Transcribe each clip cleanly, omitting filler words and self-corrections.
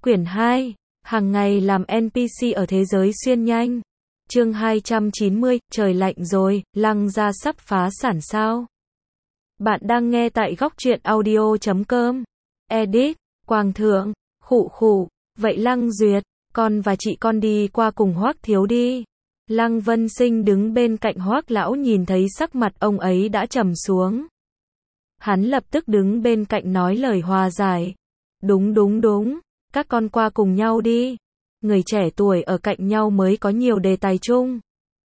Quyển 2, hàng ngày làm NPC ở thế giới xuyên nhanh. Chương 290, trời lạnh rồi, Lăng Gia sắp phá sản sao? Bạn đang nghe tại góc truyện audio.com. Edit, Quang Thượng, khụ khụ, vậy Lăng Duyệt, con và chị con đi qua cùng Hoắc thiếu đi. Lăng Vân Sinh đứng bên cạnh Hoắc lão nhìn thấy sắc mặt ông ấy đã trầm xuống. Hắn lập tức đứng bên cạnh nói lời hòa giải. Đúng, các con qua cùng nhau đi. Người trẻ tuổi ở cạnh nhau mới có nhiều đề tài chung.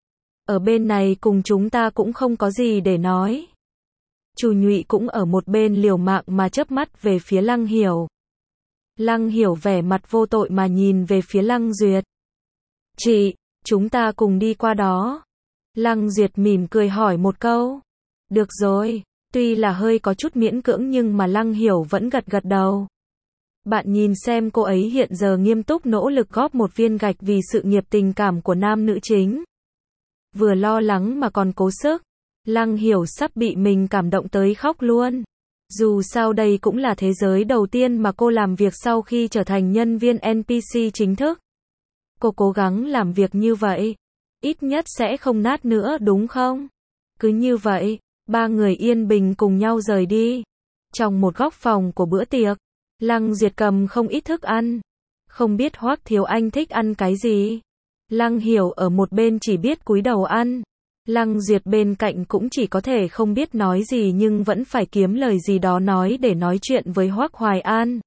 Ở bên này cùng chúng ta cũng không có gì để nói. Chu Nhụy cũng ở một bên liều mạng mà chớp mắt về phía Lăng Hiểu. Lăng Hiểu vẻ mặt vô tội mà nhìn về phía Lăng Duyệt. Chị, chúng ta cùng đi qua đó. Lăng Duyệt mỉm cười hỏi một câu. Được rồi, tuy là hơi có chút miễn cưỡng nhưng mà Lăng Hiểu vẫn gật đầu. Bạn nhìn xem cô ấy hiện giờ nghiêm túc nỗ lực góp một viên gạch vì sự nghiệp tình cảm của nam nữ chính. Vừa lo lắng mà còn cố sức. Lăng Hiểu sắp bị mình cảm động tới khóc luôn. Dù sao đây cũng là thế giới đầu tiên mà cô làm việc sau khi trở thành nhân viên NPC chính thức. Cô cố gắng làm việc như vậy. Ít nhất sẽ không nát nữa đúng không? Cứ như vậy, ba người yên bình cùng nhau rời đi. Trong một góc phòng của bữa tiệc, Lăng Duyệt cầm không ít thức ăn. Không biết Hoắc thiếu anh thích ăn cái gì? Lăng Hiểu ở một bên chỉ biết cúi đầu ăn. Lăng Duyệt bên cạnh cũng chỉ có thể không biết nói gì nhưng vẫn phải kiếm lời gì đó nói để nói chuyện với Hoắc Hoài An.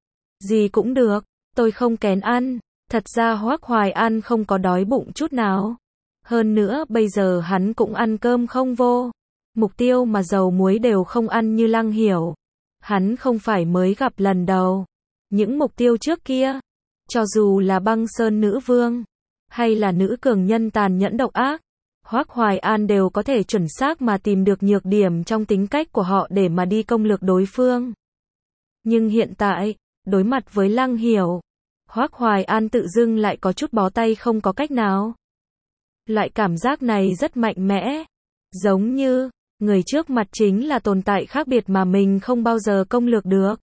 Gì cũng được, tôi không kén ăn. Thật ra Hoắc Hoài An không có đói bụng chút nào. Hơn nữa bây giờ hắn cũng ăn cơm không vô. Mục tiêu mà dầu muối đều không ăn như Lăng Hiểu. Hắn không phải mới gặp lần đầu. Những mục tiêu trước kia, cho dù là Băng Sơn nữ vương, hay là nữ cường nhân tàn nhẫn độc ác, Hoắc Hoài An đều có thể chuẩn xác mà tìm được nhược điểm trong tính cách của họ để mà đi công lược đối phương. Nhưng hiện tại, đối mặt với Lăng Hiểu, Hoắc Hoài An tự dưng lại có chút bó tay không có cách nào. Loại cảm giác này rất mạnh mẽ, giống như người trước mặt chính là tồn tại khác biệt mà mình không bao giờ công lược được.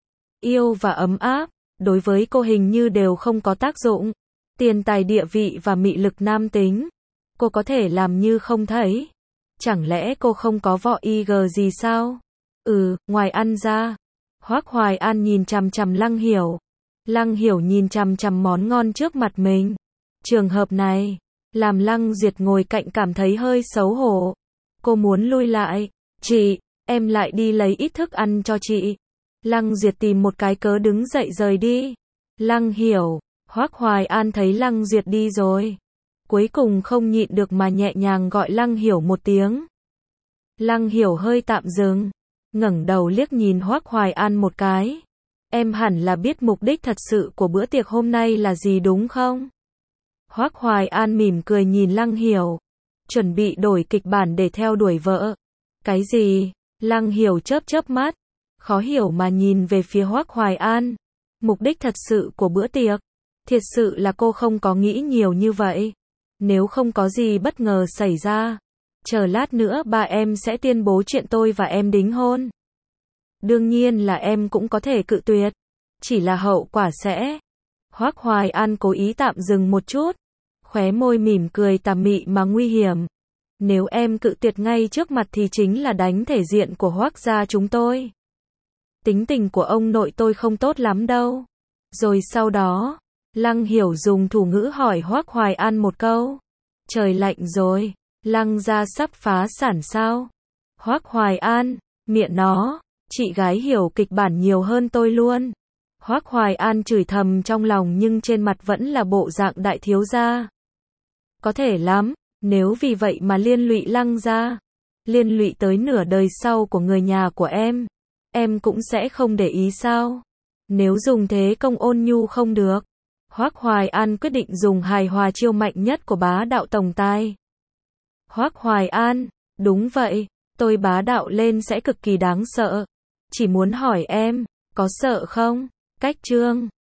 Yêu và ấm áp, đối với cô hình như đều không có tác dụng. Tiền tài địa vị và mị lực nam tính, cô có thể làm như không thấy. Chẳng lẽ cô không có võ IG gì sao? Ngoài ăn ra. Hoắc Hoài An nhìn chằm chằm Lăng Hiểu. Lăng Hiểu nhìn chằm chằm món ngon trước mặt mình. Trường hợp này, làm Lăng Duyệt ngồi cạnh cảm thấy hơi xấu hổ. Cô muốn lui lại. Chị, em lại đi lấy ít thức ăn cho chị. Lăng Duyệt tìm một cái cớ đứng dậy rời đi. Lăng Hiểu, Hoắc Hoài An thấy Lăng Duyệt đi rồi. Cuối cùng không nhịn được mà nhẹ nhàng gọi Lăng Hiểu một tiếng. Lăng Hiểu hơi tạm dừng, ngẩng đầu liếc nhìn Hoắc Hoài An một cái. Em hẳn là biết mục đích thật sự của bữa tiệc hôm nay là gì đúng không? Hoắc Hoài An mỉm cười nhìn Lăng Hiểu. Chuẩn bị đổi kịch bản để theo đuổi vợ. Cái gì? Lăng Hiểu chớp mắt, khó hiểu mà nhìn về phía Hoắc Hoài An. Mục đích thật sự của bữa tiệc. Thiệt sự là cô không có nghĩ nhiều như vậy. Nếu không có gì bất ngờ xảy ra, chờ lát nữa ba em sẽ tuyên bố chuyện tôi và em đính hôn. Đương nhiên là em cũng có thể cự tuyệt. Chỉ là hậu quả sẽ... Hoắc Hoài An cố ý tạm dừng một chút. Khóe môi mỉm cười tà mị mà nguy hiểm. Nếu em cự tuyệt ngay trước mặt thì chính là đánh thể diện của Hoắc gia chúng tôi. Tính tình của ông nội tôi không tốt lắm đâu. Rồi sau đó, Lăng Hiểu dùng thủ ngữ hỏi Hoắc Hoài An một câu. Trời lạnh rồi, Lăng gia sắp phá sản sao? Hoắc Hoài An, miệng nó, chị gái hiểu kịch bản nhiều hơn tôi luôn. Hoắc Hoài An chửi thầm trong lòng nhưng trên mặt vẫn là bộ dạng đại thiếu gia. Có thể lắm, nếu vì vậy mà liên lụy Lăng gia, liên lụy tới nửa đời sau của người nhà của em cũng sẽ không để ý sao? Nếu dùng thế công ôn nhu không được. Hoắc Hoài An quyết định dùng hài hòa chiêu mạnh nhất của bá đạo tổng tài. Hoắc Hoài An, đúng vậy, tôi bá đạo lên sẽ cực kỳ đáng sợ. Chỉ muốn hỏi em, có sợ không? Cách chương